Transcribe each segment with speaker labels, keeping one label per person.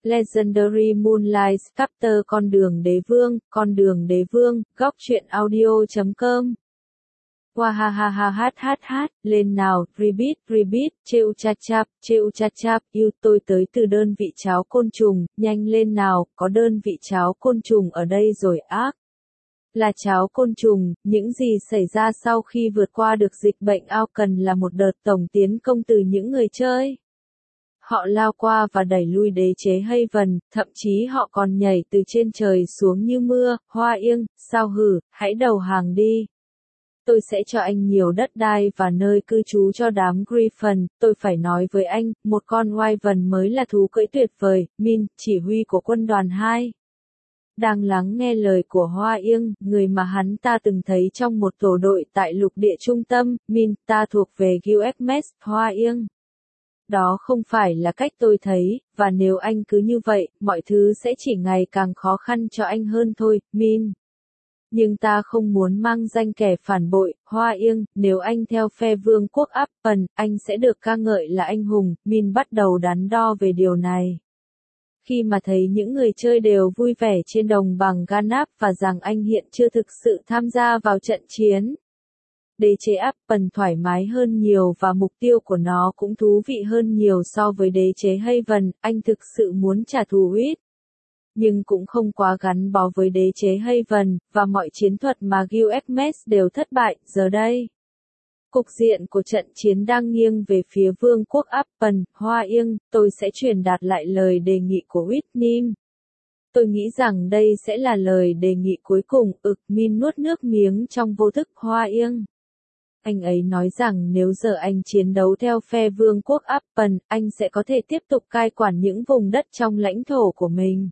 Speaker 1: Legendary Moonlight Chapter Con đường đế vương, góc truyện audio.com. Wahahaha lên nào, repeat, trêu cha chap, yêu tôi tới từ đơn vị cháo côn trùng, nhanh lên nào, có đơn vị cháo côn trùng ở đây rồi ác. Là cháo côn trùng, những gì xảy ra sau khi vượt qua được dịch bệnh Auckland là một đợt tổng tiến công từ những người chơi. Họ lao qua và đẩy lui đế chế Haven, thậm chí họ còn nhảy từ trên trời xuống như mưa, hoa yên, sao hử, hãy đầu hàng đi. Tôi sẽ cho anh nhiều đất đai và nơi cư trú cho đám Griffin, tôi phải nói với anh, một con Wyvern mới là thú cưỡi tuyệt vời, Min, chỉ huy của quân đoàn 2. Đang lắng nghe lời của Hoa Yên, người mà hắn ta từng thấy trong một tổ đội tại lục địa trung tâm, Min, ta thuộc về USMS, Hoa Yên. Đó không phải là cách tôi thấy, và nếu anh cứ như vậy, mọi thứ sẽ chỉ ngày càng khó khăn cho anh hơn thôi, Min. Nhưng ta không muốn mang danh kẻ phản bội, Hoa Yên, nếu anh theo phe vương quốc Appen, anh sẽ được ca ngợi là anh hùng, Min bắt đầu đắn đo về điều này. Khi mà thấy những người chơi đều vui vẻ trên đồng bằng Ganap và rằng anh hiện chưa thực sự tham gia vào trận chiến. Đế chế Appen thoải mái hơn nhiều và mục tiêu của nó cũng thú vị hơn nhiều so với đế chế Haven, anh thực sự muốn trả thù Huyết. Nhưng cũng không quá gắn bó với đế chế Haven, và mọi chiến thuật mà USMS đều thất bại, giờ đây. Cục diện của trận chiến đang nghiêng về phía vương quốc Appen, Hoa Yên, tôi sẽ truyền đạt lại lời đề nghị của Whitney. Tôi nghĩ rằng đây sẽ là lời đề nghị cuối cùng, Min nuốt nước miếng trong vô thức, Hoa Yên. Anh ấy nói rằng nếu giờ anh chiến đấu theo phe vương quốc Appen, anh sẽ có thể tiếp tục cai quản những vùng đất trong lãnh thổ của mình.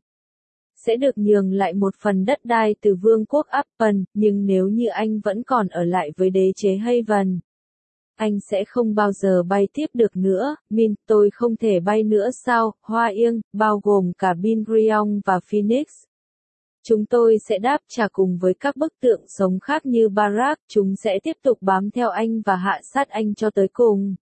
Speaker 1: Sẽ được nhường lại một phần đất đai từ vương quốc Appen, nhưng nếu như anh vẫn còn ở lại với đế chế Haven, anh sẽ không bao giờ bay tiếp được nữa. Min, tôi không thể bay nữa sao, Hoa Yên, bao gồm cả Binrion và Phoenix. Chúng tôi sẽ đáp trả cùng với các bức tượng sống khác như Barak, chúng sẽ tiếp tục bám theo anh và hạ sát anh cho tới cùng.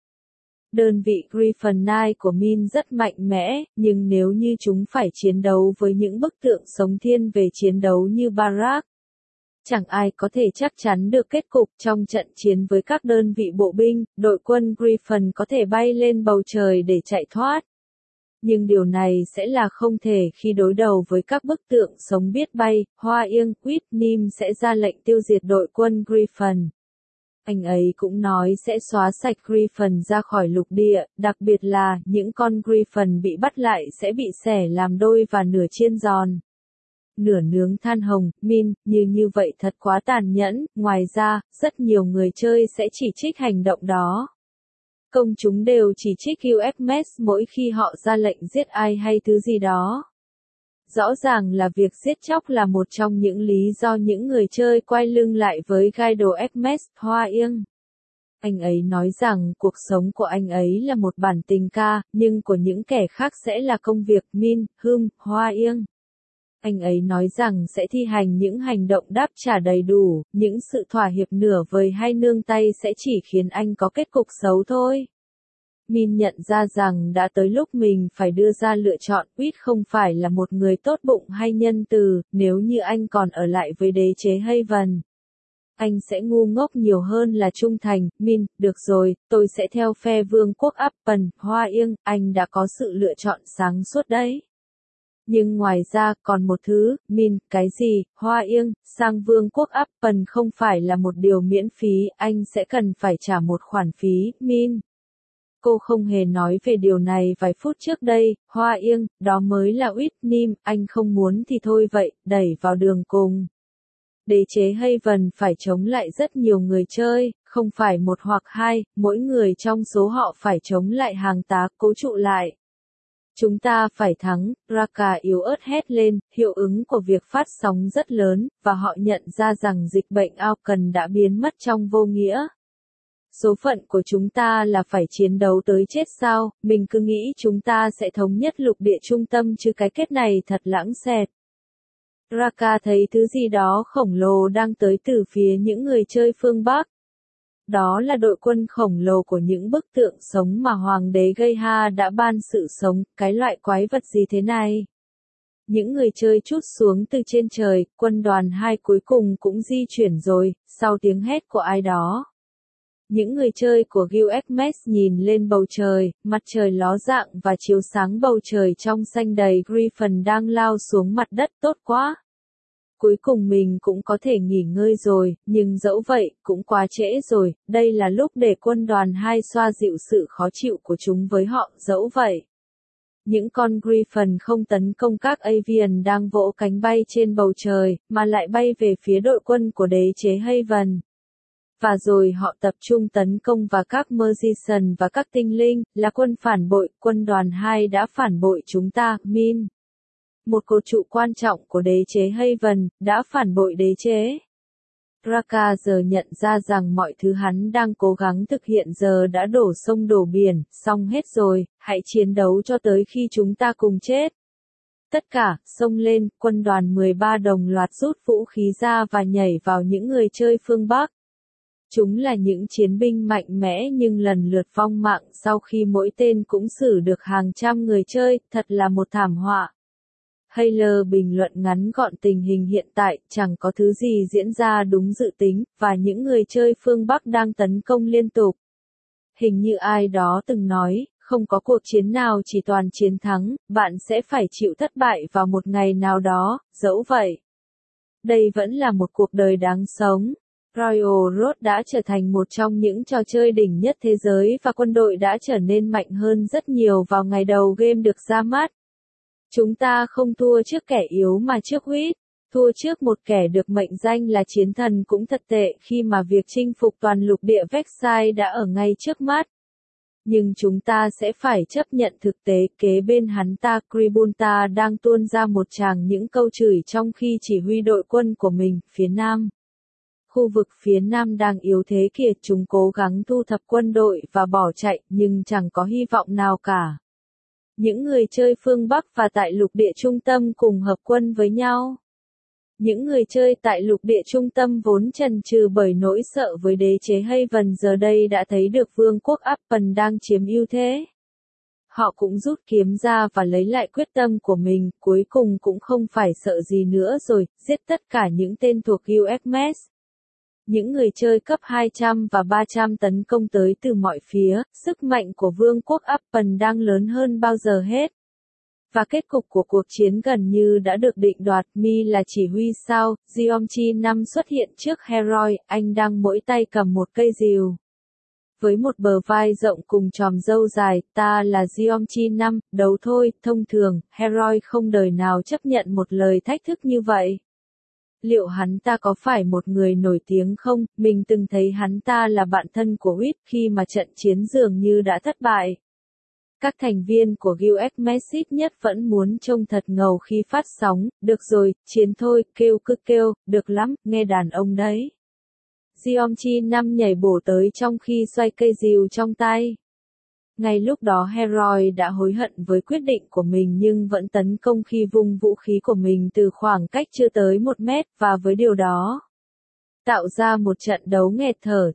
Speaker 1: Đơn vị Griffin Knight của Min rất mạnh mẽ, nhưng nếu như chúng phải chiến đấu với những bức tượng sống thiên về chiến đấu như Barak, chẳng ai có thể chắc chắn được kết cục trong trận chiến với các đơn vị bộ binh, đội quân Griffin có thể bay lên bầu trời để chạy thoát. Nhưng điều này sẽ là không thể khi đối đầu với các bức tượng sống biết bay, Hoa Yên, Whitney sẽ ra lệnh tiêu diệt đội quân Griffin. Anh ấy cũng nói sẽ xóa sạch Griffin ra khỏi lục địa, đặc biệt là những con Griffin bị bắt lại sẽ bị xẻ làm đôi và nửa chiên giòn, nửa nướng than hồng. Min, như vậy thật quá tàn nhẫn, ngoài ra, rất nhiều người chơi sẽ chỉ trích hành động đó. Công chúng đều chỉ trích USMS mỗi khi họ ra lệnh giết ai hay thứ gì đó. Rõ ràng là việc giết chóc là một trong những lý do những người chơi quay lưng lại với Guido Xmas, Hoa Yên. Anh ấy nói rằng cuộc sống của anh ấy là một bản tình ca, nhưng của những kẻ khác sẽ là công việc. Min, Hoa Yên. Anh ấy nói rằng sẽ thi hành những hành động đáp trả đầy đủ, những sự thỏa hiệp nửa vời hay nương tay sẽ chỉ khiến anh có kết cục xấu thôi. Min nhận ra rằng đã tới lúc mình phải đưa ra lựa chọn, Whit không phải là một người tốt bụng hay nhân từ, nếu như anh còn ở lại với đế chế Haven. Anh sẽ ngu ngốc nhiều hơn là trung thành. Min, được rồi, tôi sẽ theo phe vương quốc Appen, Hoa Yên, anh đã có sự lựa chọn sáng suốt đấy. Nhưng ngoài ra, còn một thứ, Min, cái gì, Hoa Yên, sang vương quốc Appen không phải là một điều miễn phí, anh sẽ cần phải trả một khoản phí, Min. Cô không hề nói về điều này vài phút trước đây, Hoa Yên, đó mới là Whitney, anh không muốn thì thôi vậy, đẩy vào đường cùng. Đế chế Haven phải chống lại rất nhiều người chơi, không phải một hoặc hai, mỗi người trong số họ phải chống lại hàng tá, cố trụ lại. Chúng ta phải thắng, Raka yếu ớt hét lên, hiệu ứng của việc phát sóng rất lớn, và họ nhận ra rằng dịch bệnh Auckland đã biến mất trong vô nghĩa. Số phận của chúng ta là phải chiến đấu tới chết sao, mình cứ nghĩ chúng ta sẽ thống nhất lục địa trung tâm chứ cái kết này thật lãng xẹt. Raka thấy thứ gì đó khổng lồ đang tới từ phía những người chơi phương Bắc. Đó là đội quân khổng lồ của những bức tượng sống mà Hoàng đế Geha đã ban sự sống, cái loại quái vật gì thế này? Những người chơi trút xuống từ trên trời, quân đoàn 2 cuối cùng cũng di chuyển rồi, sau tiếng hét của ai đó. Những người chơi của Guild nhìn lên bầu trời, mặt trời ló dạng và chiếu sáng bầu trời trong xanh đầy Griffin đang lao xuống mặt đất tốt quá. Cuối cùng mình cũng có thể nghỉ ngơi rồi, nhưng dẫu vậy, cũng quá trễ rồi, đây là lúc để quân đoàn 2 xoa dịu sự khó chịu của chúng với họ, dẫu vậy. Những con Griffin không tấn công các Avian đang vỗ cánh bay trên bầu trời, mà lại bay về phía đội quân của đế chế Haven. Và rồi họ tập trung tấn công vào các Magician và các tinh linh, là quân phản bội, quân đoàn 2 đã phản bội chúng ta, Min. Một cột trụ quan trọng của đế chế Haven, đã phản bội đế chế. Raka giờ nhận ra rằng mọi thứ hắn đang cố gắng thực hiện giờ đã đổ sông đổ biển, xong hết rồi, hãy chiến đấu cho tới khi chúng ta cùng chết. Tất cả, xông lên, quân đoàn 13 đồng loạt rút vũ khí ra và nhảy vào những người chơi phương Bắc. Chúng là những chiến binh mạnh mẽ nhưng lần lượt vong mạng sau khi mỗi tên cũng xử được hàng trăm người chơi, thật là một thảm họa. Hayler bình luận ngắn gọn tình hình hiện tại, chẳng có thứ gì diễn ra đúng dự tính, và những người chơi phương Bắc đang tấn công liên tục. Hình như ai đó từng nói, không có cuộc chiến nào chỉ toàn chiến thắng, bạn sẽ phải chịu thất bại vào một ngày nào đó, dẫu vậy. Đây vẫn là một cuộc đời đáng sống. Royal Road đã trở thành một trong những trò chơi đỉnh nhất thế giới và quân đội đã trở nên mạnh hơn rất nhiều vào ngày đầu game được ra mắt. Chúng ta không thua trước kẻ yếu mà trước Huyết, thua trước một kẻ được mệnh danh là chiến thần cũng thật tệ khi mà việc chinh phục toàn lục địa Vexai đã ở ngay trước mắt. Nhưng chúng ta sẽ phải chấp nhận thực tế kế bên hắn ta Kribunta đang tuôn ra một tràng những câu chửi trong khi chỉ huy đội quân của mình, phía Nam. Khu vực phía Nam đang yếu thế kìa, chúng cố gắng thu thập quân đội và bỏ chạy, nhưng chẳng có hy vọng nào cả. Những người chơi phương Bắc và tại lục địa trung tâm cùng hợp quân với nhau. Những người chơi tại lục địa trung tâm vốn chần chừ bởi nỗi sợ với đế chế Haven giờ đây đã thấy được vương quốc Appen đang chiếm ưu thế. Họ cũng rút kiếm ra và lấy lại quyết tâm của mình, cuối cùng cũng không phải sợ gì nữa rồi, giết tất cả những tên thuộc UFMS. Những người chơi cấp 200 và 300 tấn công tới từ mọi phía, sức mạnh của vương quốc Appen đang lớn hơn bao giờ hết. Và kết cục của cuộc chiến gần như đã được định đoạt. Mi là chỉ huy sao, Geomchi 5 xuất hiện trước Heroi, anh đang mỗi tay cầm một cây rìu. Với một bờ vai rộng cùng chòm râu dài, ta là Geomchi 5, đấu thôi, thông thường, Heroi không đời nào chấp nhận một lời thách thức như vậy. Liệu hắn ta có phải một người nổi tiếng không? Mình từng thấy hắn ta là bạn thân của Huyết khi mà trận chiến dường như đã thất bại. Các thành viên của Guild ít nhất vẫn muốn trông thật ngầu khi phát sóng, được rồi, chiến thôi, kêu cứ kêu, được lắm, nghe đàn ông đấy. Geomchi 5 nhảy bổ tới trong khi xoay cây rìu trong tay. Ngay lúc đó Heroi đã hối hận với quyết định của mình nhưng vẫn tấn công khi vung vũ khí của mình từ khoảng cách chưa tới 1 mét và với điều đó tạo ra một trận đấu nghẹt thở,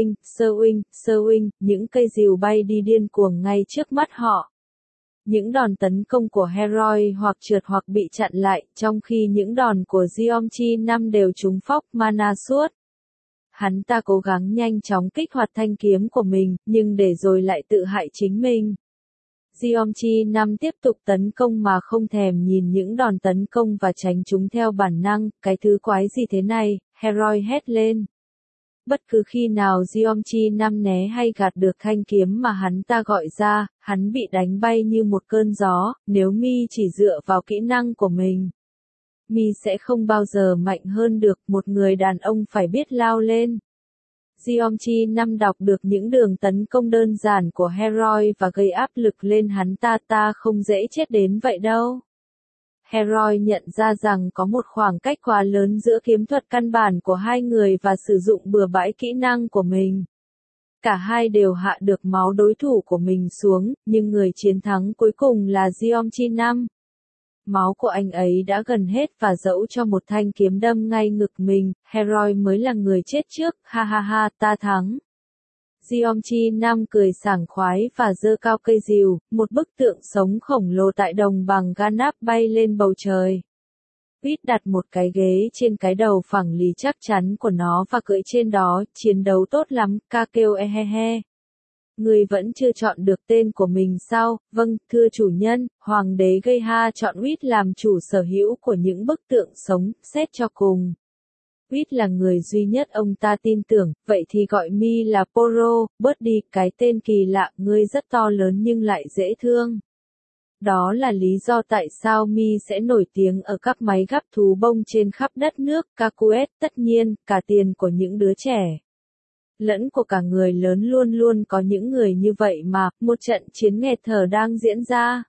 Speaker 1: những cây rìu bay đi điên cuồng ngay trước mắt họ. Những đòn tấn công của Heroi hoặc trượt hoặc bị chặn lại, trong khi những đòn của Geomchi 5 đều trúng phóc mana suốt. Hắn ta cố gắng nhanh chóng kích hoạt thanh kiếm của mình, nhưng để rồi lại tự hại chính mình. Geomchi 5 tiếp tục tấn công mà không thèm nhìn những đòn tấn công và tránh chúng theo bản năng, cái thứ quái gì thế này, Heroi hét lên. Bất cứ khi nào Geomchi 5 né hay gạt được thanh kiếm mà hắn ta gọi ra, hắn bị đánh bay như một cơn gió, nếu Mi chỉ dựa vào kỹ năng của mình. Mi sẽ không bao giờ mạnh hơn được, một người đàn ông phải biết lao lên. Geomchi 5 đọc được những đường tấn công đơn giản của Heroi và gây áp lực lên hắn ta không dễ chết đến vậy đâu. Heroi nhận ra rằng có một khoảng cách quá lớn giữa kiếm thuật căn bản của hai người và sử dụng bừa bãi kỹ năng của mình. Cả hai đều hạ được máu đối thủ của mình xuống, nhưng người chiến thắng cuối cùng là Geomchi 5. Máu của anh ấy đã gần hết và dẫu cho một thanh kiếm đâm ngay ngực mình, Heroi mới là người chết trước, ha ha ha, ta thắng. Jeongchi Nam cười sảng khoái và giơ cao cây rìu, một bức tượng sống khổng lồ tại đồng bằng Ganap bay lên bầu trời. Pete đặt một cái ghế trên cái đầu phẳng lì chắc chắn của nó và cưỡi trên đó, chiến đấu tốt lắm, ca kêu e he he. Người vẫn chưa chọn được tên của mình sao? Vâng, thưa chủ nhân, Hoàng đế Geha chọn Pete làm chủ sở hữu của những bức tượng sống, xét cho cùng. Pete là người duy nhất ông ta tin tưởng, vậy thì gọi mi là Poro, bớt đi cái tên kỳ lạ, ngươi rất to lớn nhưng lại dễ thương. Đó là lý do tại sao Mi sẽ nổi tiếng ở các máy gắp thú bông trên khắp đất nước, Kakuet, tất nhiên, cả tiền của những đứa trẻ. Lẫn của cả người lớn luôn luôn có những người như vậy mà, một trận chiến nghẹt thở đang diễn ra.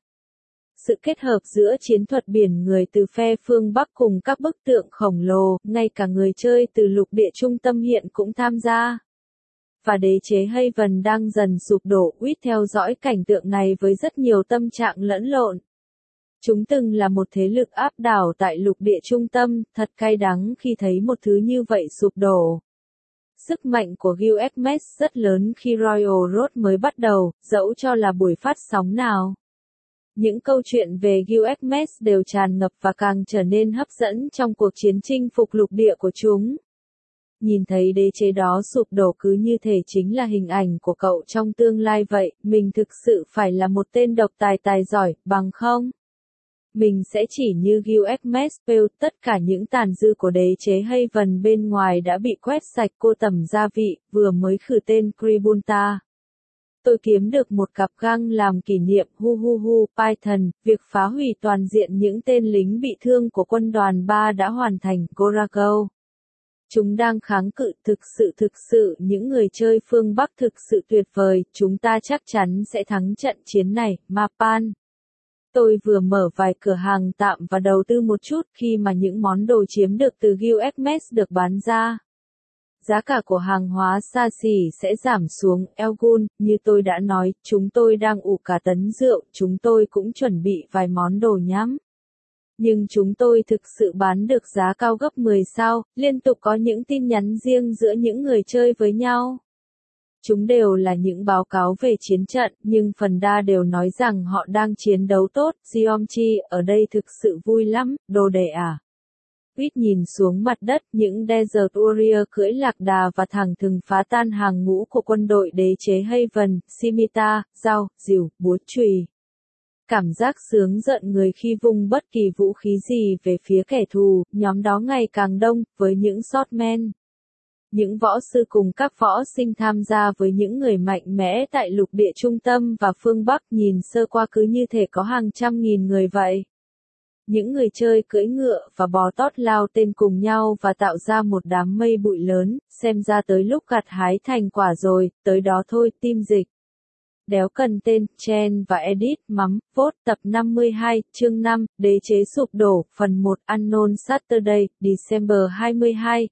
Speaker 1: Sự kết hợp giữa chiến thuật biển người từ phe phương Bắc cùng các bức tượng khổng lồ, ngay cả người chơi từ lục địa trung tâm hiện cũng tham gia. Và đế chế Haven đang dần sụp đổ, Wit theo dõi cảnh tượng này với rất nhiều tâm trạng lẫn lộn. Chúng từng là một thế lực áp đảo tại lục địa trung tâm, thật cay đắng khi thấy một thứ như vậy sụp đổ. Sức mạnh của Gilgamesh rất lớn khi Royal Road mới bắt đầu, dẫu cho là buổi phát sóng nào. Những câu chuyện về Gilgamesh đều tràn ngập và càng trở nên hấp dẫn trong cuộc chiến chinh phục lục địa của chúng. Nhìn thấy đế chế đó sụp đổ cứ như thể chính là hình ảnh của cậu trong tương lai vậy, mình thực sự phải là một tên độc tài giỏi, bằng không? Mình sẽ chỉ như Gilgamesh, tất cả những tàn dư của đế chế Haven bên ngoài đã bị quét sạch cô tẩm gia vị, vừa mới khử tên Kribunta. Tôi kiếm được một cặp găng làm kỷ niệm, Python, việc phá hủy toàn diện những tên lính bị thương của quân đoàn 3 đã hoàn thành, Gorago. Chúng đang kháng cự thực sự những người chơi phương Bắc thực sự tuyệt vời, chúng ta chắc chắn sẽ thắng trận chiến này, Mapan. Tôi vừa mở vài cửa hàng tạm và đầu tư một chút khi mà những món đồ chiếm được từ Gilgamesh được bán ra. Giá cả của hàng hóa xa xỉ sẽ giảm xuống, Elgun, như tôi đã nói, chúng tôi đang ủ cả tấn rượu, chúng tôi cũng chuẩn bị vài món đồ nhắm. Nhưng chúng tôi thực sự bán được giá cao gấp 10 sao, liên tục có những tin nhắn riêng giữa những người chơi với nhau. Chúng đều là những báo cáo về chiến trận, nhưng phần đa đều nói rằng họ đang chiến đấu tốt, Jeongchi, ở đây thực sự vui lắm, đồ đệ à. Pete nhìn xuống mặt đất, những Desert Warrior cưỡi lạc đà và thẳng thừng phá tan hàng ngũ của quân đội đế chế Haven, Scimitar, dao, rìu, búa chùy. Cảm giác sướng giận người khi vung bất kỳ vũ khí gì về phía kẻ thù, nhóm đó ngày càng đông, với những swordmen. Những võ sư cùng các võ sinh tham gia với những người mạnh mẽ tại lục địa trung tâm và phương Bắc nhìn sơ qua cứ như thể có hàng trăm nghìn người vậy. Những người chơi cưỡi ngựa và bò tót lao tên cùng nhau và tạo ra một đám mây bụi lớn, xem ra tới lúc gặt hái thành quả rồi, tới đó thôi, team dịch. Đéo cần tên, Chen và Edit, mắm, vote, tập 52, chương 5, đế chế sụp đổ, phần 1, Unknown Saturday, December 22,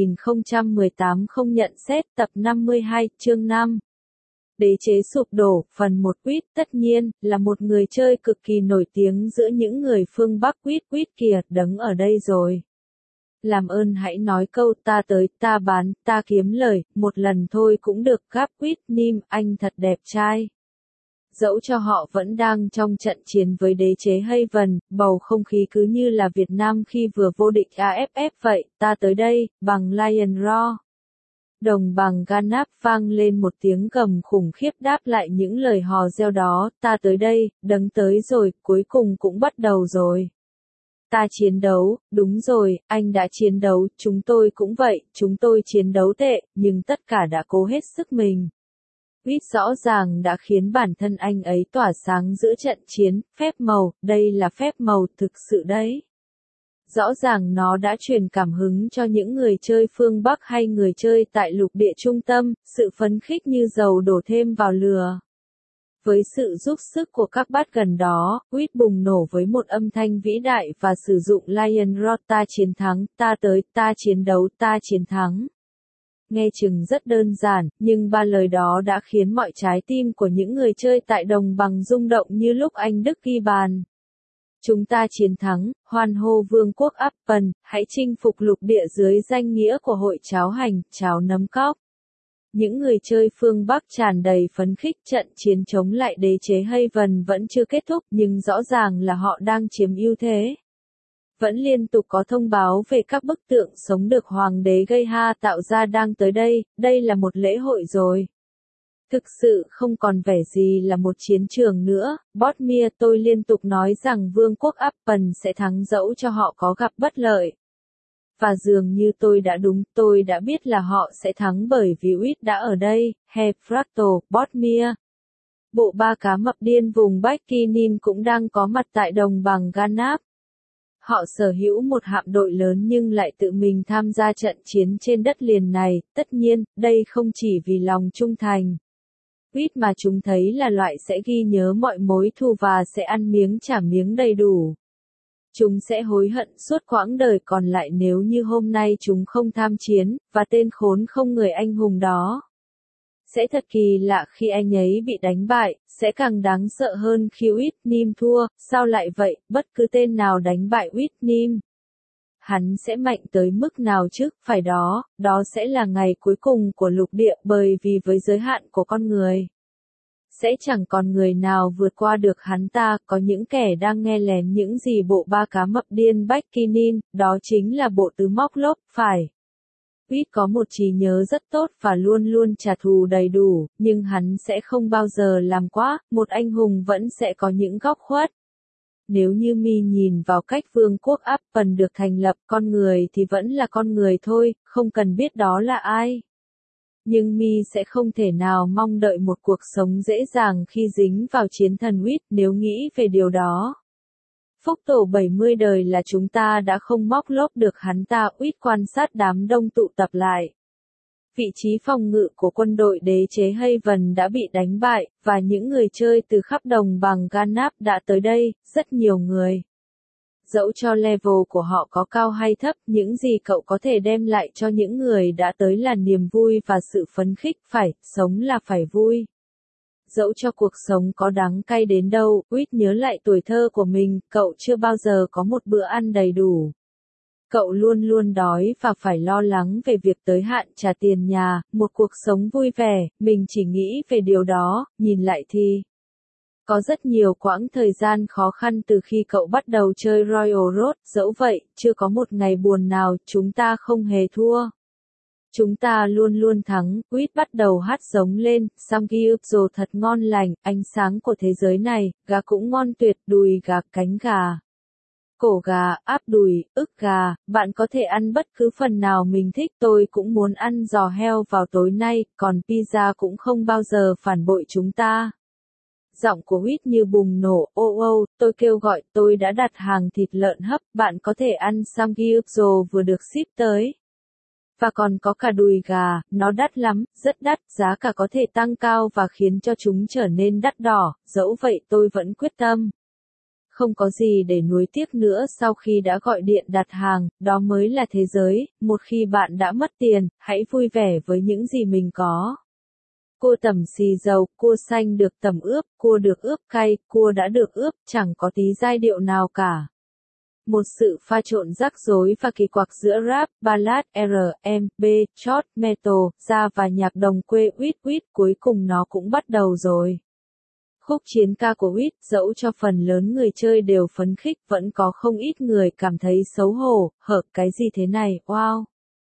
Speaker 1: 2018 không nhận xét, tập 52, chương 5. Đế chế sụp đổ, phần 1 Quýt, tất nhiên, là một người chơi cực kỳ nổi tiếng giữa những người phương Bắc Quýt kìa, đấng ở đây rồi. Làm ơn hãy nói câu ta tới, ta bán, ta kiếm lời, một lần thôi cũng được, gáp Quýt, Nim, anh thật đẹp trai. Dẫu cho họ vẫn đang trong trận chiến với đế chế Haven, bầu không khí cứ như là Việt Nam khi vừa vô địch AFF vậy, ta tới đây, bằng Lion Roar. Đồng bằng Ganap vang lên một tiếng gầm khủng khiếp đáp lại những lời hò reo đó, ta tới đây, đấng tới rồi, cuối cùng cũng bắt đầu rồi. Ta chiến đấu, đúng rồi, anh đã chiến đấu, chúng tôi cũng vậy, chúng tôi chiến đấu tệ, nhưng tất cả đã cố hết sức mình. Quýt rõ ràng đã khiến bản thân anh ấy tỏa sáng giữa trận chiến, phép màu, đây là phép màu thực sự đấy. Rõ ràng nó đã truyền cảm hứng cho những người chơi phương Bắc hay người chơi tại lục địa trung tâm, sự phấn khích như dầu đổ thêm vào lửa. Với sự giúp sức của các bát gần đó, Quýt bùng nổ với một âm thanh vĩ đại và sử dụng Lion Roar, ta chiến thắng, ta tới, ta chiến đấu, ta chiến thắng. Nghe chừng rất đơn giản, nhưng ba lời đó đã khiến mọi trái tim của những người chơi tại đồng bằng rung động như lúc anh Đức ghi bàn. Chúng ta chiến thắng, hoan hô vương quốc Appen, hãy chinh phục lục địa dưới danh nghĩa của hội cháo hành, cháo nấm cóc. Những người chơi phương Bắc tràn đầy phấn khích, trận chiến chống lại đế chế Haven vẫn chưa kết thúc nhưng rõ ràng là họ đang chiếm ưu thế. Vẫn liên tục có thông báo về các bức tượng sống được Hoàng đế Geha tạo ra đang tới đây là một lễ hội rồi. Thực sự không còn vẻ gì là một chiến trường nữa, Bodmir tôi liên tục nói rằng vương quốc Appen sẽ thắng dẫu cho họ có gặp bất lợi. Và dường như tôi đã đúng, tôi đã biết là họ sẽ thắng bởi vì Uýt đã ở đây, Hefractal, Bodmir. Bộ ba cá mập điên vùng Bách-Kinin cũng đang có mặt tại đồng bằng Ganap. Họ sở hữu một hạm đội lớn nhưng lại tự mình tham gia trận chiến trên đất liền này, tất nhiên, đây không chỉ vì lòng trung thành. Uýt mà chúng thấy là loại sẽ ghi nhớ mọi mối thù và sẽ ăn miếng trả miếng đầy đủ. Chúng sẽ hối hận suốt quãng đời còn lại nếu như hôm nay chúng không tham chiến, và tên khốn không người anh hùng đó. Sẽ thật kỳ lạ khi anh ấy bị đánh bại, sẽ càng đáng sợ hơn khi Uýt Nim thua, sao lại vậy, bất cứ tên nào đánh bại Uýt Nim. Hắn sẽ mạnh tới mức nào chứ, phải đó sẽ là ngày cuối cùng của lục địa bởi vì với giới hạn của con người. Sẽ chẳng còn người nào vượt qua được hắn ta, có những kẻ đang nghe lén những gì bộ ba cá mập điên Bách-Kinin, đó chính là bộ tứ móc lốp, phải. Uýt có một trí nhớ rất tốt và luôn luôn trả thù đầy đủ, nhưng hắn sẽ không bao giờ làm quá, một anh hùng vẫn sẽ có những góc khuất. Nếu như mi nhìn vào cách vương quốc Appen được thành lập, con người thì vẫn là con người thôi, không cần biết đó là ai. Nhưng mi sẽ không thể nào mong đợi một cuộc sống dễ dàng khi dính vào chiến thần Uýt nếu nghĩ về điều đó. Phúc tổ 70 đời là chúng ta đã không móc lốp được hắn ta. Uýt quan sát đám đông tụ tập lại. Vị trí phòng ngự của quân đội đế chế Haven đã bị đánh bại, và những người chơi từ khắp đồng bằng Ganap đã tới đây, rất nhiều người. Dẫu cho level của họ có cao hay thấp, những gì cậu có thể đem lại cho những người đã tới là niềm vui và sự phấn khích, phải, sống là phải vui. Dẫu cho cuộc sống có đắng cay đến đâu, Uýt nhớ lại tuổi thơ của mình, cậu chưa bao giờ có một bữa ăn đầy đủ. Cậu luôn luôn đói và phải lo lắng về việc tới hạn trả tiền nhà, một cuộc sống vui vẻ, mình chỉ nghĩ về điều đó, nhìn lại thì. Có rất nhiều quãng thời gian khó khăn từ khi cậu bắt đầu chơi Royal Road, dẫu vậy, chưa có một ngày buồn nào, chúng ta không hề thua. Chúng ta luôn luôn thắng, Uýt bắt đầu hát giống lên, Samgyeopsal thật ngon lành, ánh sáng của thế giới này, gà cũng ngon tuyệt, đùi gà, cánh gà. Cổ gà, áp đùi, ức gà, bạn có thể ăn bất cứ phần nào mình thích, tôi cũng muốn ăn giò heo vào tối nay, còn pizza cũng không bao giờ phản bội chúng ta. Giọng của Uýt như bùng nổ, tôi kêu gọi, tôi đã đặt hàng thịt lợn hấp, bạn có thể ăn Samgyeopsal vừa được ship tới. Và còn có cả đùi gà, nó đắt lắm, rất đắt, giá cả có thể tăng cao và khiến cho chúng trở nên đắt đỏ, dẫu vậy tôi vẫn quyết tâm. Không có gì để nuối tiếc nữa sau khi đã gọi điện đặt hàng, đó mới là thế giới, một khi bạn đã mất tiền, hãy vui vẻ với những gì mình có. Cua tẩm xì dầu, cua xanh được tẩm ướp, cua được ướp cay, cua đã được ướp, chẳng có tí giai điệu nào cả. Một sự pha trộn rắc rối và kỳ quặc giữa rap, ballad, R&B, chord, metal, jazz và nhạc đồng quê Uýt, cuối cùng nó cũng bắt đầu rồi. Khúc chiến ca của Uýt, dẫu cho phần lớn người chơi đều phấn khích, vẫn có không ít người cảm thấy xấu hổ, cái gì thế này, wow.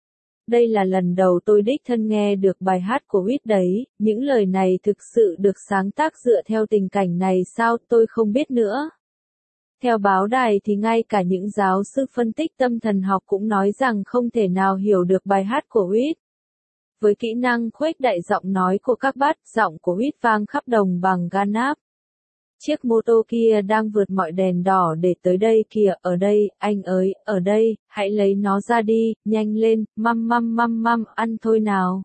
Speaker 1: Đây là lần đầu tôi đích thân nghe được bài hát của Uýt đấy, những lời này thực sự được sáng tác dựa theo tình cảnh này sao, tôi không biết nữa. Theo báo đài thì ngay cả những giáo sư phân tích tâm thần học cũng nói rằng không thể nào hiểu được bài hát của Uýt. Với kỹ năng khuếch đại giọng nói của các bát, giọng của Uýt vang khắp đồng bằng Ganap. Chiếc mô tô kia đang vượt mọi đèn đỏ để tới đây kìa, ở đây, anh ơi, ở đây, hãy lấy nó ra đi, nhanh lên, măm, ăn thôi nào.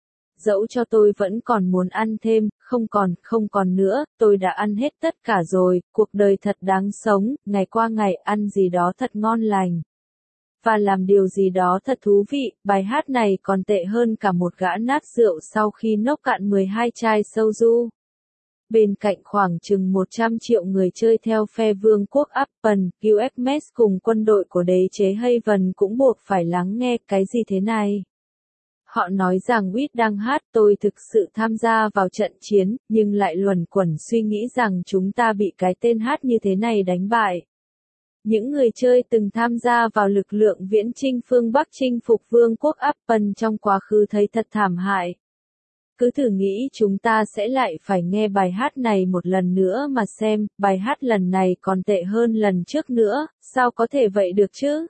Speaker 1: Dẫu cho tôi vẫn còn muốn ăn thêm, không còn nữa, tôi đã ăn hết tất cả rồi, cuộc đời thật đáng sống, ngày qua ngày ăn gì đó thật ngon lành. Và làm điều gì đó thật thú vị, bài hát này còn tệ hơn cả một gã nát rượu sau khi nốc cạn 12 chai soju. Bên cạnh khoảng chừng 100 triệu người chơi theo phe vương quốc Appen, UFMS cùng quân đội của đế chế Haven cũng buộc phải lắng nghe cái gì thế này. Họ nói rằng Wit đang hát, tôi thực sự tham gia vào trận chiến, nhưng lại luẩn quẩn suy nghĩ rằng chúng ta bị cái tên hát như thế này đánh bại. Những người chơi từng tham gia vào lực lượng viễn chinh phương Bắc chinh phục vương quốc Appen trong quá khứ thấy thật thảm hại. Cứ thử nghĩ chúng ta sẽ lại phải nghe bài hát này một lần nữa mà xem, bài hát lần này còn tệ hơn lần trước nữa, sao có thể vậy được chứ?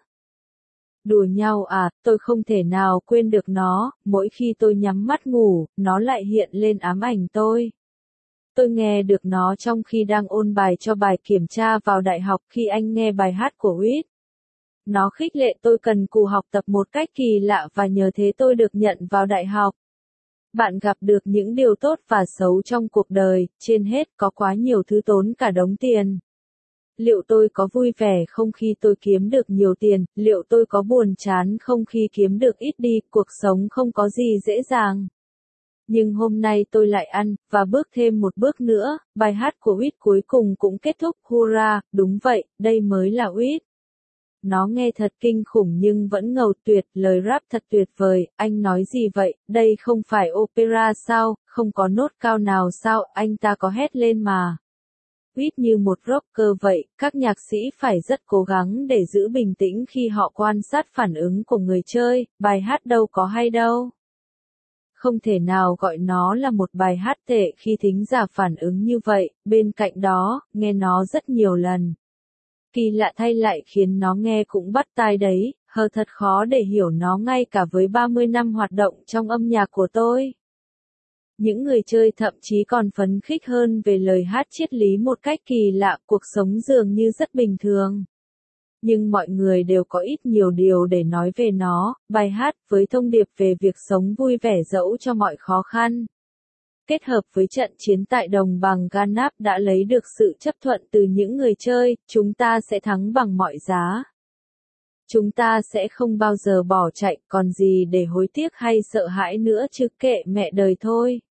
Speaker 1: Đùa nhau à, tôi không thể nào quên được nó, mỗi khi tôi nhắm mắt ngủ, nó lại hiện lên ám ảnh tôi. Tôi nghe được nó trong khi đang ôn bài cho bài kiểm tra vào đại học khi anh nghe bài hát của Wit. Nó khích lệ tôi cần cù học tập một cách kỳ lạ và nhờ thế tôi được nhận vào đại học. Bạn gặp được những điều tốt và xấu trong cuộc đời, trên hết có quá nhiều thứ tốn cả đống tiền. Liệu tôi có vui vẻ không khi tôi kiếm được nhiều tiền, liệu tôi có buồn chán không khi kiếm được ít đi, cuộc sống không có gì dễ dàng. Nhưng hôm nay tôi lại ăn, và bước thêm một bước nữa, bài hát của Wit cuối cùng cũng kết thúc, hurra, đúng vậy, đây mới là Wit. Nó nghe thật kinh khủng nhưng vẫn ngầu tuyệt, lời rap thật tuyệt vời, anh nói gì vậy, đây không phải opera sao, không có nốt cao nào sao, anh ta có hét lên mà. Wit như một rocker vậy, các nhạc sĩ phải rất cố gắng để giữ bình tĩnh khi họ quan sát phản ứng của người chơi, bài hát đâu có hay đâu. Không thể nào gọi nó là một bài hát tệ khi thính giả phản ứng như vậy, bên cạnh đó, nghe nó rất nhiều lần. Kỳ lạ thay lại khiến nó nghe cũng bắt tai đấy, thật khó để hiểu nó ngay cả với 30 năm hoạt động trong âm nhạc của tôi. Những người chơi thậm chí còn phấn khích hơn về lời hát triết lý một cách kỳ lạ, cuộc sống dường như rất bình thường. Nhưng mọi người đều có ít nhiều điều để nói về nó, bài hát với thông điệp về việc sống vui vẻ dẫu cho mọi khó khăn. Kết hợp với trận chiến tại đồng bằng Ganap đã lấy được sự chấp thuận từ những người chơi, chúng ta sẽ thắng bằng mọi giá. Chúng ta sẽ không bao giờ bỏ chạy, còn gì để hối tiếc hay sợ hãi nữa chứ, kệ mẹ đời thôi.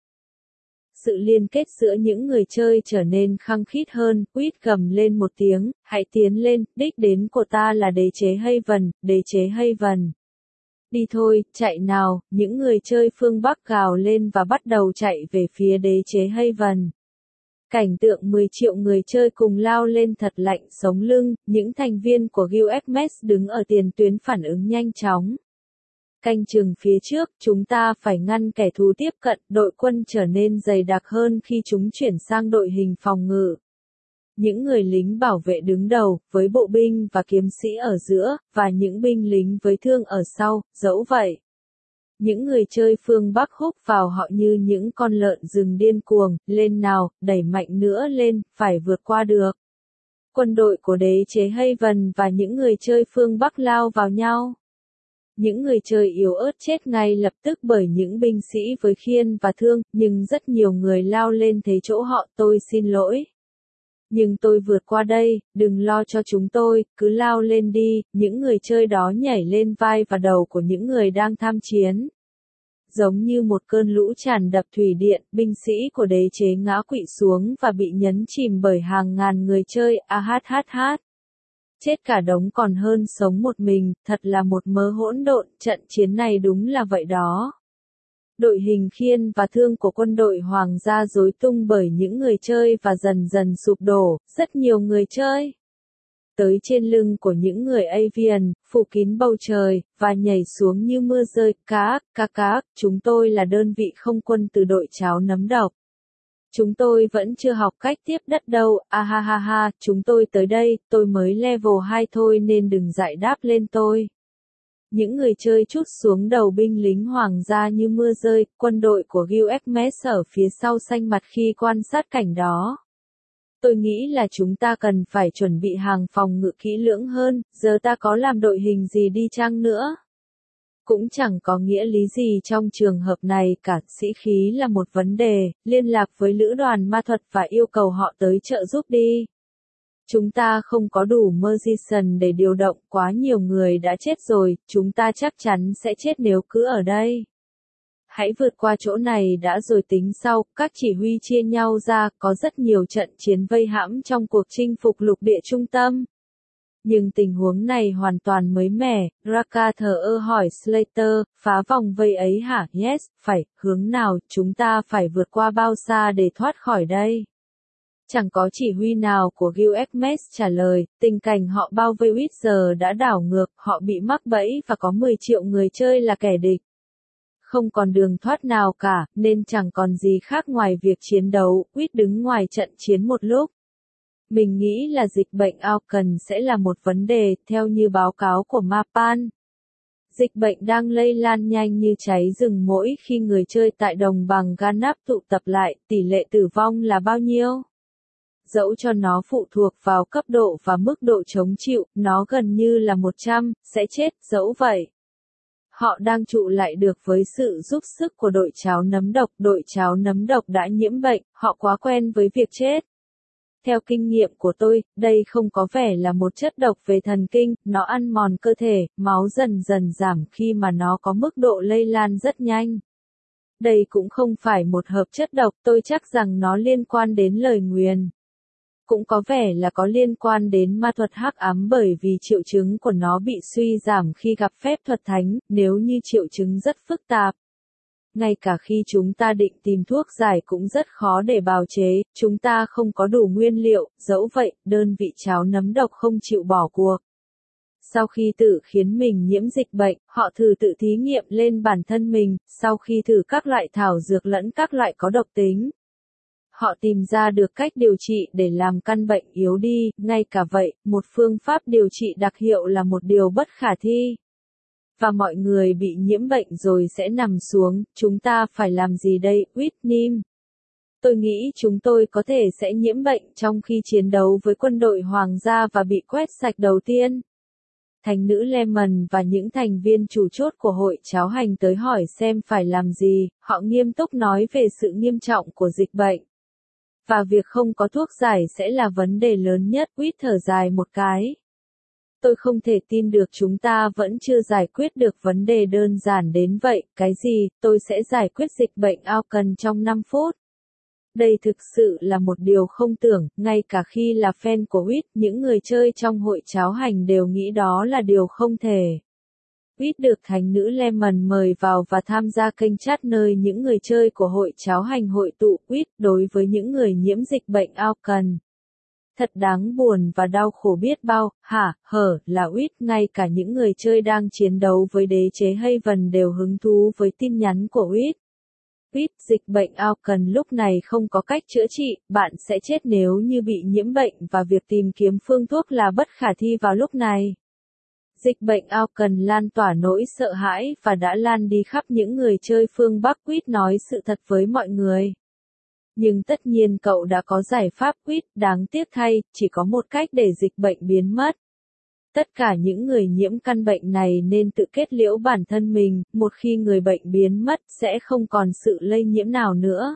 Speaker 1: Sự liên kết giữa những người chơi trở nên khăng khít hơn, Wit gầm lên một tiếng, hãy tiến lên, đích đến của ta là đế chế Haven, đế chế Haven. Đi thôi, chạy nào, những người chơi phương Bắc gào lên và bắt đầu chạy về phía đế chế Haven. Cảnh tượng 10 triệu người chơi cùng lao lên thật lạnh sống lưng, những thành viên của Guild Xmas đứng ở tiền tuyến phản ứng nhanh chóng. Canh chừng phía trước, chúng ta phải ngăn kẻ thù tiếp cận, đội quân trở nên dày đặc hơn khi chúng chuyển sang đội hình phòng ngự. Những người lính bảo vệ đứng đầu, với bộ binh và kiếm sĩ ở giữa, và những binh lính với thương ở sau, dẫu vậy. Những người chơi phương Bắc húc vào họ như những con lợn rừng điên cuồng, lên nào, đẩy mạnh nữa lên, phải vượt qua được. Quân đội của đế chế Haven và những người chơi phương Bắc lao vào nhau. Những người chơi yếu ớt chết ngay lập tức bởi những binh sĩ với khiên và thương, nhưng rất nhiều người lao lên thế chỗ họ, tôi xin lỗi. Nhưng tôi vượt qua đây, đừng lo cho chúng tôi, cứ lao lên đi, những người chơi đó nhảy lên vai và đầu của những người đang tham chiến. Giống như một cơn lũ tràn đập thủy điện, binh sĩ của đế chế ngã quỵ xuống và bị nhấn chìm bởi hàng ngàn người chơi, hát. Chết cả đống còn hơn sống một mình, thật là một mớ hỗn độn, trận chiến này đúng là vậy đó. Đội hình khiên và thương của quân đội hoàng gia rối tung bởi những người chơi và dần dần sụp đổ, rất nhiều người chơi. Tới trên lưng của những người Avian, phủ kín bầu trời, và nhảy xuống như mưa rơi, cá, chúng tôi là đơn vị không quân từ đội cháo nấm độc. Chúng tôi vẫn chưa học cách tiếp đất đâu, ha, chúng tôi tới đây, tôi mới level 2 thôi nên đừng giải đáp lên tôi. Những người chơi trút xuống đầu binh lính hoàng gia như mưa rơi, quân đội của Guild Xmas ở phía sau xanh mặt khi quan sát cảnh đó. Tôi nghĩ là chúng ta cần phải chuẩn bị hàng phòng ngự kỹ lưỡng hơn, giờ ta có làm đội hình gì đi chăng nữa. Cũng chẳng có nghĩa lý gì trong trường hợp này cả, sĩ khí là một vấn đề, liên lạc với lữ đoàn ma thuật và yêu cầu họ tới trợ giúp đi. Chúng ta không có đủ Magician để điều động, quá nhiều người đã chết rồi, chúng ta chắc chắn sẽ chết nếu cứ ở đây. Hãy vượt qua chỗ này đã rồi tính sau, các chỉ huy chia nhau ra, có rất nhiều trận chiến vây hãm trong cuộc chinh phục lục địa trung tâm. Nhưng tình huống này hoàn toàn mới mẻ, Raka thờ ơ hỏi Slater, phá vòng vây ấy hả? Yes, phải, hướng nào, chúng ta phải vượt qua bao xa để thoát khỏi đây? Chẳng có chỉ huy nào của Gilgamesh trả lời, tình cảnh họ bao vây Witcher đã đảo ngược, họ bị mắc bẫy và có 10 triệu người chơi là kẻ địch. Không còn đường thoát nào cả, nên chẳng còn gì khác ngoài việc chiến đấu, Wit đứng ngoài trận chiến một lúc. Mình nghĩ là dịch bệnh Aucan sẽ là một vấn đề, theo như báo cáo của Mapan. Dịch bệnh đang lây lan nhanh như cháy rừng mỗi khi người chơi tại đồng bằng Ganap tụ tập lại, tỷ lệ tử vong là bao nhiêu? Dẫu cho nó phụ thuộc vào cấp độ và mức độ chống chịu, nó gần như là 100, sẽ chết, dẫu vậy. Họ đang trụ lại được với sự giúp sức của đội cháo nấm độc đã nhiễm bệnh, họ quá quen với việc chết. Theo kinh nghiệm của tôi, đây không có vẻ là một chất độc về thần kinh, nó ăn mòn cơ thể, máu dần dần giảm khi mà nó có mức độ lây lan rất nhanh. Đây cũng không phải một hợp chất độc, tôi chắc rằng nó liên quan đến lời nguyền. Cũng có vẻ là có liên quan đến ma thuật hắc ám bởi vì triệu chứng của nó bị suy giảm khi gặp phép thuật thánh, nếu như triệu chứng rất phức tạp. Ngay cả khi chúng ta định tìm thuốc giải cũng rất khó để bào chế, chúng ta không có đủ nguyên liệu, dẫu vậy, đơn vị cháo nấm độc không chịu bỏ cuộc. Sau khi tự khiến mình nhiễm dịch bệnh, họ thử tự thí nghiệm lên bản thân mình, sau khi thử các loại thảo dược lẫn các loại có độc tính. Họ tìm ra được cách điều trị để làm căn bệnh yếu đi, ngay cả vậy, một phương pháp điều trị đặc hiệu là một điều bất khả thi. Và mọi người bị nhiễm bệnh rồi sẽ nằm xuống, chúng ta phải làm gì đây, Whitney? Tôi nghĩ chúng tôi có thể sẽ nhiễm bệnh trong khi chiến đấu với quân đội hoàng gia và bị quét sạch đầu tiên. Thánh nữ Lemon và những thành viên chủ chốt của hội cháo hành tới hỏi xem phải làm gì, họ nghiêm túc nói về sự nghiêm trọng của dịch bệnh. Và việc không có thuốc giải sẽ là vấn đề lớn nhất, Whit thở dài một cái. Tôi không thể tin được chúng ta vẫn chưa giải quyết được vấn đề đơn giản đến vậy, cái gì, tôi sẽ giải quyết dịch bệnh Aucan trong 5 phút. Đây thực sự là một điều không tưởng, ngay cả khi là fan của Whit, những người chơi trong hội cháo hành đều nghĩ đó là điều không thể. Whit được thánh nữ Lemon mời vào và tham gia kênh chat nơi những người chơi của hội cháo hành hội tụ. Whit đối với những người nhiễm dịch bệnh Aucan. Thật đáng buồn và đau khổ biết bao, là Whit, ngay cả những người chơi đang chiến đấu với đế chế Haven đều hứng thú với tin nhắn của Whit. Whit, dịch bệnh Aucan lúc này không có cách chữa trị, bạn sẽ chết nếu như bị nhiễm bệnh và việc tìm kiếm phương thuốc là bất khả thi vào lúc này. Dịch bệnh Aucan lan tỏa nỗi sợ hãi và đã lan đi khắp những người chơi phương Bắc. Whit nói sự thật với mọi người. Nhưng tất nhiên cậu đã có giải pháp, Whit, đáng tiếc thay, chỉ có một cách để dịch bệnh biến mất. Tất cả những người nhiễm căn bệnh này nên tự kết liễu bản thân mình, một khi người bệnh biến mất sẽ không còn sự lây nhiễm nào nữa.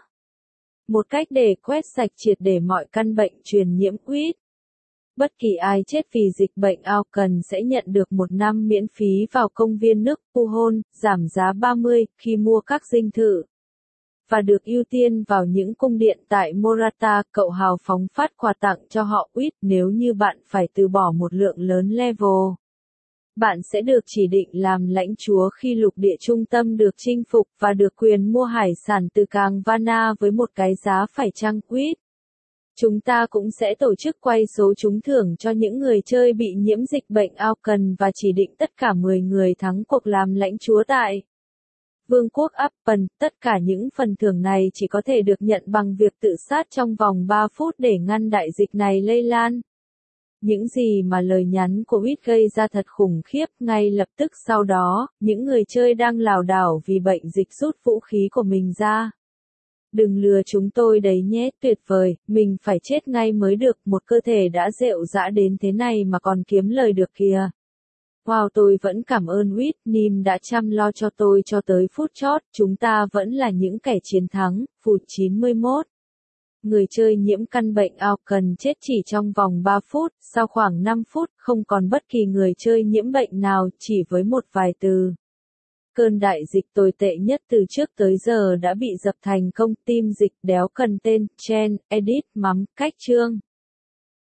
Speaker 1: Một cách để quét sạch triệt để mọi căn bệnh truyền nhiễm. Whit. Bất kỳ ai chết vì dịch bệnh Aucan sẽ nhận được 1 năm miễn phí vào công viên nước Puhon, giảm giá 30 khi mua các dinh thự. Và được ưu tiên vào những cung điện tại Morata, cậu hào phóng phát quà tặng cho họ. Whit, nếu như bạn phải từ bỏ một lượng lớn level. Bạn sẽ được chỉ định làm lãnh chúa khi lục địa trung tâm được chinh phục và được quyền mua hải sản từ Cảng Vana với một cái giá phải chăng. Whit. Chúng ta cũng sẽ tổ chức quay số trúng thưởng cho những người chơi bị nhiễm dịch bệnh Aucan và chỉ định tất cả 10 người thắng cuộc làm lãnh chúa tại Vương quốc Appen. Tất cả những phần thưởng này chỉ có thể được nhận bằng việc tự sát trong vòng 3 phút để ngăn đại dịch này lây lan. Những gì mà lời nhắn của Whit gây ra thật khủng khiếp. Ngay lập tức sau đó, những người chơi đang lảo đảo vì bệnh dịch rút vũ khí của mình ra. Đừng lừa chúng tôi đấy nhé, tuyệt vời, mình phải chết ngay mới được, một cơ thể đã rệu rã đến thế này mà còn kiếm lời được kìa. Wow, tôi vẫn cảm ơn Whit, Nim đã chăm lo cho tôi cho tới phút chót, chúng ta vẫn là những kẻ chiến thắng. Phút 91. Người chơi nhiễm căn bệnh Aucan chết chỉ trong vòng 3 phút, sau khoảng 5 phút, không còn bất kỳ người chơi nhiễm bệnh nào, chỉ với một vài từ. Cơn đại dịch tồi tệ nhất từ trước tới giờ đã bị dập thành công. Team dịch đéo cần tên, Chen, Edit, mắm, cách chương.